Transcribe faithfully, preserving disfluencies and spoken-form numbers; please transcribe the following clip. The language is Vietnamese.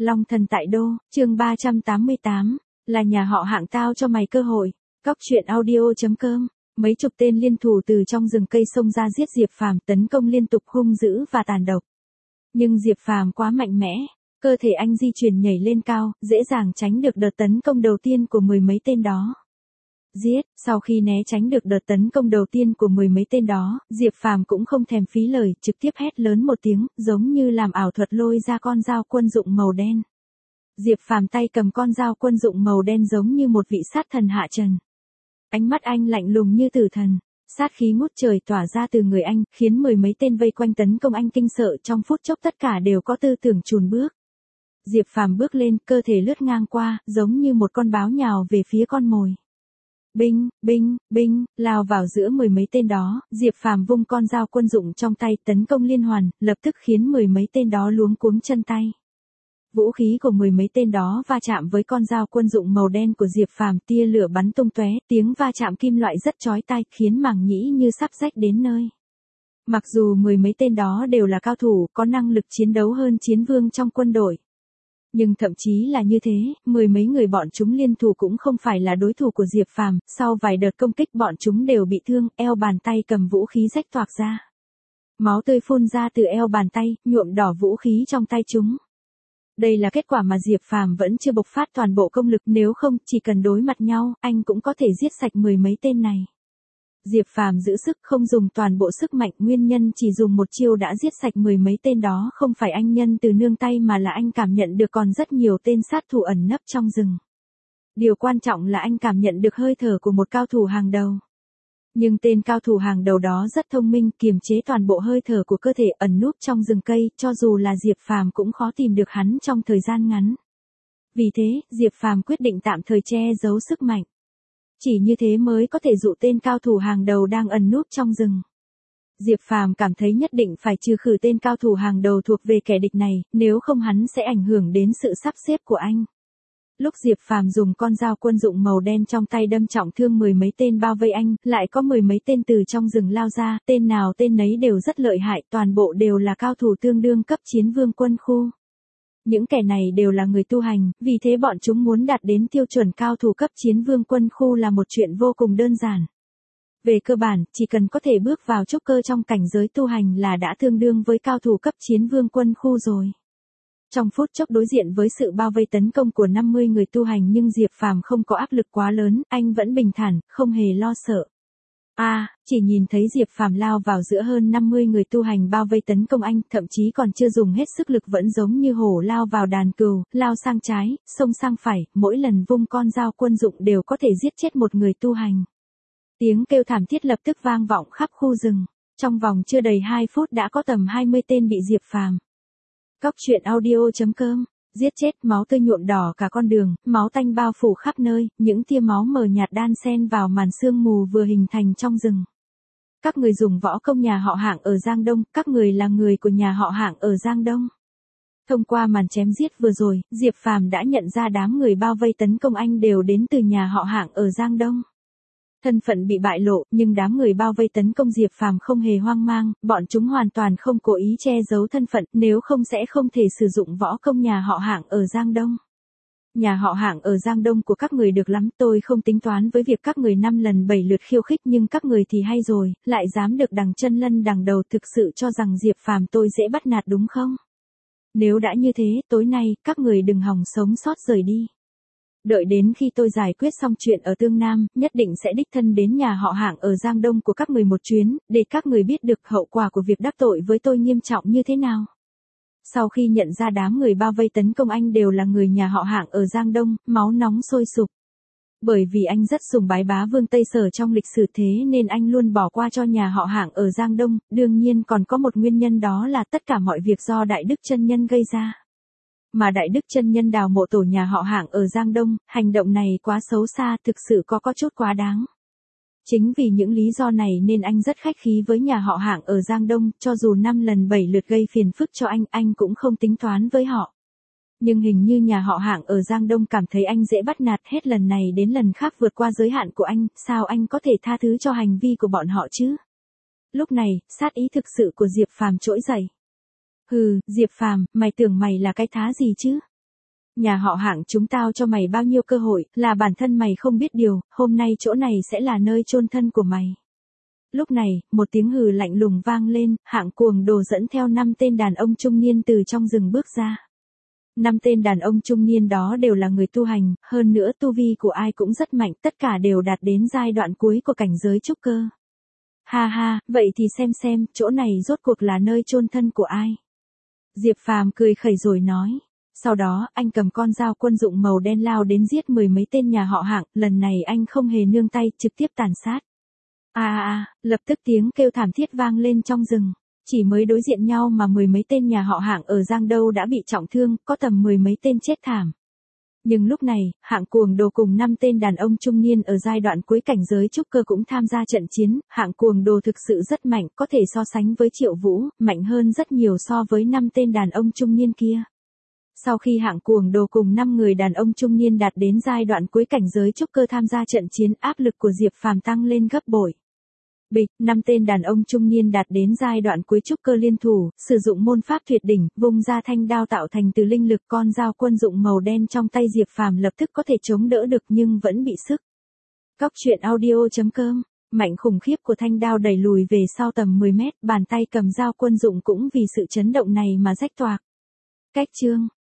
Long thần tại đô, chương ba trăm tám mươi tám, là nhà họ Hạng tao cho mày cơ hội. Cóc truyện audio.com. Mấy chục tên liên thủ từ trong rừng cây xông ra giết Diệp Phàm, tấn công liên tục hung dữ và tàn độc. Nhưng Diệp Phàm quá mạnh mẽ, cơ thể anh di chuyển nhảy lên cao, dễ dàng tránh được đợt tấn công đầu tiên của mười mấy tên đó. Giết, sau khi né tránh được đợt tấn công đầu tiên của mười mấy tên đó, Diệp Phàm cũng không thèm phí lời, trực tiếp hét lớn một tiếng, giống như làm ảo thuật lôi ra con dao quân dụng màu đen. Diệp Phàm tay cầm con dao quân dụng màu đen giống như một vị sát thần hạ trần. Ánh mắt anh lạnh lùng như tử thần, sát khí ngút trời tỏa ra từ người anh, khiến mười mấy tên vây quanh tấn công anh kinh sợ, trong phút chốc tất cả đều có tư tưởng chùn bước. Diệp Phàm bước lên, cơ thể lướt ngang qua, giống như một con báo nhào về phía con mồi. Binh, binh, binh, lao vào giữa mười mấy tên đó, Diệp Phàm vung con dao quân dụng trong tay, tấn công liên hoàn, lập tức khiến mười mấy tên đó luống cuống chân tay. Vũ khí của mười mấy tên đó va chạm với con dao quân dụng màu đen của Diệp Phàm, tia lửa bắn tung tóe, tiếng va chạm kim loại rất chói tai, khiến màng nhĩ như sắp rách đến nơi. Mặc dù mười mấy tên đó đều là cao thủ, có năng lực chiến đấu hơn chiến vương trong quân đội. Nhưng thậm chí là như thế, mười mấy người bọn chúng liên thủ cũng không phải là đối thủ của Diệp Phàm, sau vài đợt công kích bọn chúng đều bị thương, eo bàn tay cầm vũ khí rách toạc ra. Máu tươi phun ra từ eo bàn tay, nhuộm đỏ vũ khí trong tay chúng. Đây là kết quả mà Diệp Phàm vẫn chưa bộc phát toàn bộ công lực, nếu không, chỉ cần đối mặt nhau, anh cũng có thể giết sạch mười mấy tên này. Diệp Phàm giữ sức không dùng toàn bộ sức mạnh, nguyên nhân chỉ dùng một chiêu đã giết sạch mười mấy tên đó không phải anh nhân từ nương tay mà là anh cảm nhận được còn rất nhiều tên sát thủ ẩn nấp trong rừng. Điều quan trọng là anh cảm nhận được hơi thở của một cao thủ hàng đầu. Nhưng tên cao thủ hàng đầu đó rất thông minh, kiềm chế toàn bộ hơi thở của cơ thể ẩn núp trong rừng cây, cho dù là Diệp Phàm cũng khó tìm được hắn trong thời gian ngắn. Vì thế, Diệp Phàm quyết định tạm thời che giấu sức mạnh. Chỉ như thế mới có thể dụ tên cao thủ hàng đầu đang ẩn núp trong rừng. Diệp Phàm cảm thấy nhất định phải trừ khử tên cao thủ hàng đầu thuộc về kẻ địch này, nếu không hắn sẽ ảnh hưởng đến sự sắp xếp của anh. Lúc Diệp Phàm dùng con dao quân dụng màu đen trong tay đâm trọng thương mười mấy tên bao vây anh, lại có mười mấy tên từ trong rừng lao ra, tên nào tên nấy đều rất lợi hại, toàn bộ đều là cao thủ tương đương cấp chiến vương quân khu. Những kẻ này đều là người tu hành, vì thế bọn chúng muốn đạt đến tiêu chuẩn cao thủ cấp chiến vương quân khu là một chuyện vô cùng đơn giản. Về cơ bản, chỉ cần có thể bước vào trúc cơ trong cảnh giới tu hành là đã tương đương với cao thủ cấp chiến vương quân khu rồi. Trong phút chốc đối diện với sự bao vây tấn công của năm mươi người tu hành nhưng Diệp Phàm không có áp lực quá lớn, anh vẫn bình thản, không hề lo sợ. A, à, chỉ nhìn thấy Diệp Phàm lao vào giữa hơn năm mươi người tu hành bao vây tấn công anh, thậm chí còn chưa dùng hết sức lực vẫn giống như hổ lao vào đàn cừu, lao sang trái, xông sang phải, mỗi lần vung con dao quân dụng đều có thể giết chết một người tu hành. Tiếng kêu thảm thiết lập tức vang vọng khắp khu rừng, trong vòng chưa đầy hai phút đã có tầm hai mươi tên bị Diệp Phàm. Cóc truyện audio.com, giết chết, máu tươi nhuộm đỏ cả con đường, máu tanh bao phủ khắp nơi, những tia máu mờ nhạt đan xen vào màn sương mù vừa hình thành trong rừng. Các người dùng võ công nhà họ Hạng ở Giang Đông, các người là người của nhà họ Hạng ở Giang Đông. Thông qua màn chém giết vừa rồi, Diệp Phàm đã nhận ra đám người bao vây tấn công anh đều đến từ nhà họ Hạng ở Giang Đông. Thân phận bị bại lộ, nhưng đám người bao vây tấn công Diệp Phàm không hề hoang mang, bọn chúng hoàn toàn không cố ý che giấu thân phận, nếu không sẽ không thể sử dụng võ công nhà họ Hạng ở Giang Đông. Nhà họ Hạng ở Giang Đông của các người được lắm, tôi không tính toán với việc các người năm lần bảy lượt khiêu khích, nhưng các người thì hay rồi, lại dám được đằng chân lân đằng đầu, thực sự cho rằng Diệp Phàm tôi dễ bắt nạt đúng không? Nếu đã như thế, tối nay, các người đừng hòng sống sót rời đi. Đợi đến khi tôi giải quyết xong chuyện ở Tương Nam, nhất định sẽ đích thân đến nhà họ Hạng ở Giang Đông của các người một chuyến, để các người biết được hậu quả của việc đắc tội với tôi nghiêm trọng như thế nào. Sau khi nhận ra đám người bao vây tấn công anh đều là người nhà họ Hạng ở Giang Đông, máu nóng sôi sục. Bởi vì anh rất sùng bái bá vương Tây Sở trong lịch sử thế nên anh luôn bỏ qua cho nhà họ Hạng ở Giang Đông, đương nhiên còn có một nguyên nhân đó là tất cả mọi việc do Đại Đức Chân Nhân gây ra. Mà Đại Đức Chân Nhân đào mộ tổ nhà họ Hạng ở Giang Đông, hành động này quá xấu xa, thực sự có có chút quá đáng. Chính vì những lý do này nên anh rất khách khí với nhà họ Hạng ở Giang Đông, cho dù năm lần bảy lượt gây phiền phức cho anh, anh cũng không tính toán với họ. Nhưng hình như nhà họ Hạng ở Giang Đông cảm thấy anh dễ bắt nạt, hết lần này đến lần khác vượt qua giới hạn của anh, sao anh có thể tha thứ cho hành vi của bọn họ chứ? Lúc này, sát ý thực sự của Diệp Phàm trỗi dậy. Hừ, Diệp Phàm, mày tưởng mày là cái thá gì chứ? Nhà họ Hạng chúng tao cho mày bao nhiêu cơ hội, là bản thân mày không biết điều, hôm nay chỗ này sẽ là nơi chôn thân của mày. Lúc này, một tiếng hừ lạnh lùng vang lên, Hạng Cuồng Đồ dẫn theo năm tên đàn ông trung niên từ trong rừng bước ra. Năm tên đàn ông trung niên đó đều là người tu hành, hơn nữa tu vi của ai cũng rất mạnh, tất cả đều đạt đến giai đoạn cuối của cảnh giới trúc cơ. Ha ha, vậy thì xem xem, chỗ này rốt cuộc là nơi chôn thân của ai? Diệp Phàm cười khẩy rồi nói. Sau đó, anh cầm con dao quân dụng màu đen lao đến giết mười mấy tên nhà họ Hạng, lần này anh không hề nương tay, trực tiếp tàn sát. À à à, lập tức tiếng kêu thảm thiết vang lên trong rừng. Chỉ mới đối diện nhau mà mười mấy tên nhà họ Hạng ở Giang Đâu đã bị trọng thương, có tầm mười mấy tên chết thảm. Nhưng lúc này, Hạng Cuồng Đồ cùng năm tên đàn ông trung niên ở giai đoạn cuối cảnh giới trúc cơ cũng tham gia trận chiến, Hạng Cuồng Đồ thực sự rất mạnh, có thể so sánh với Triệu Vũ, mạnh hơn rất nhiều so với năm tên đàn ông trung niên kia. Sau khi Hạng Cuồng Đồ cùng năm người đàn ông trung niên đạt đến giai đoạn cuối cảnh giới trúc cơ tham gia trận chiến, áp lực của Diệp Phàm tăng lên gấp bội. Bịch, năm tên đàn ông trung niên đạt đến giai đoạn cuối trúc cơ liên thủ, sử dụng môn pháp tuyệt đỉnh, vung ra thanh đao tạo thành từ linh lực, con dao quân dụng màu đen trong tay Diệp Phàm lập tức có thể chống đỡ được nhưng vẫn bị sức. Cóc truyện audio chấm com, mạnh khủng khiếp của thanh đao đẩy lùi về sau tầm mười mét, bàn tay cầm dao quân dụng cũng vì sự chấn động này mà rách toạc. Cách chương